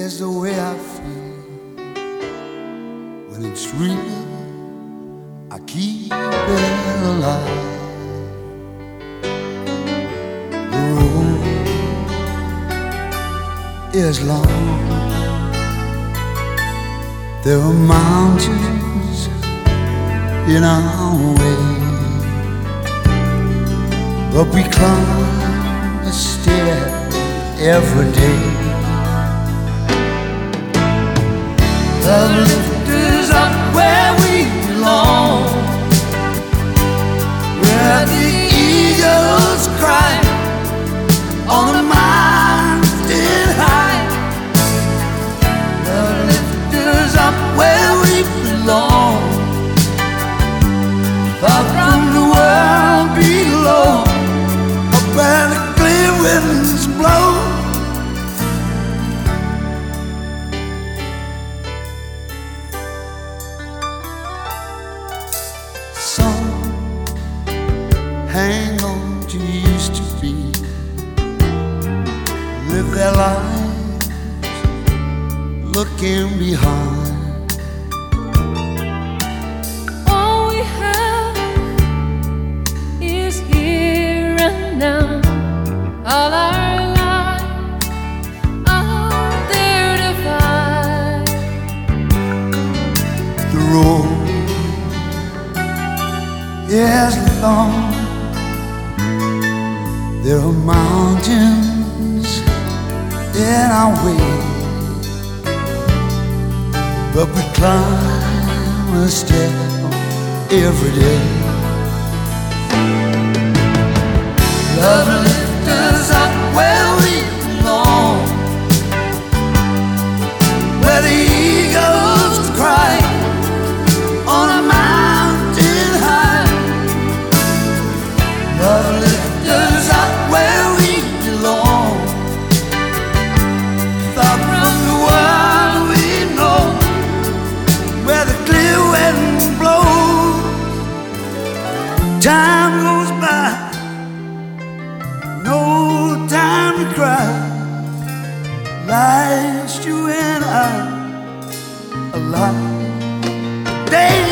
is the way I feel. When it's real, I keep it alive. The road is long. There are mountains in our way, but we climb a stair every day. Love lifts us up where we belong, where the eagles cry on the mountain high. Love lifts us up where we belong, far from the world below, up where the clear winds blow. Some hang on to used to be, live their lives looking behind. All we have is here and now. All our lives are there to find. The road is long. There are mountains in our way, but we climb a step every day. Love lifts us up where we belong, where the eagles cry on a mountain high. Love lifts us up where we belong, far from the world we know, where the clear wind blows. Time goes by, no time to cry. Life's you and I alive. Day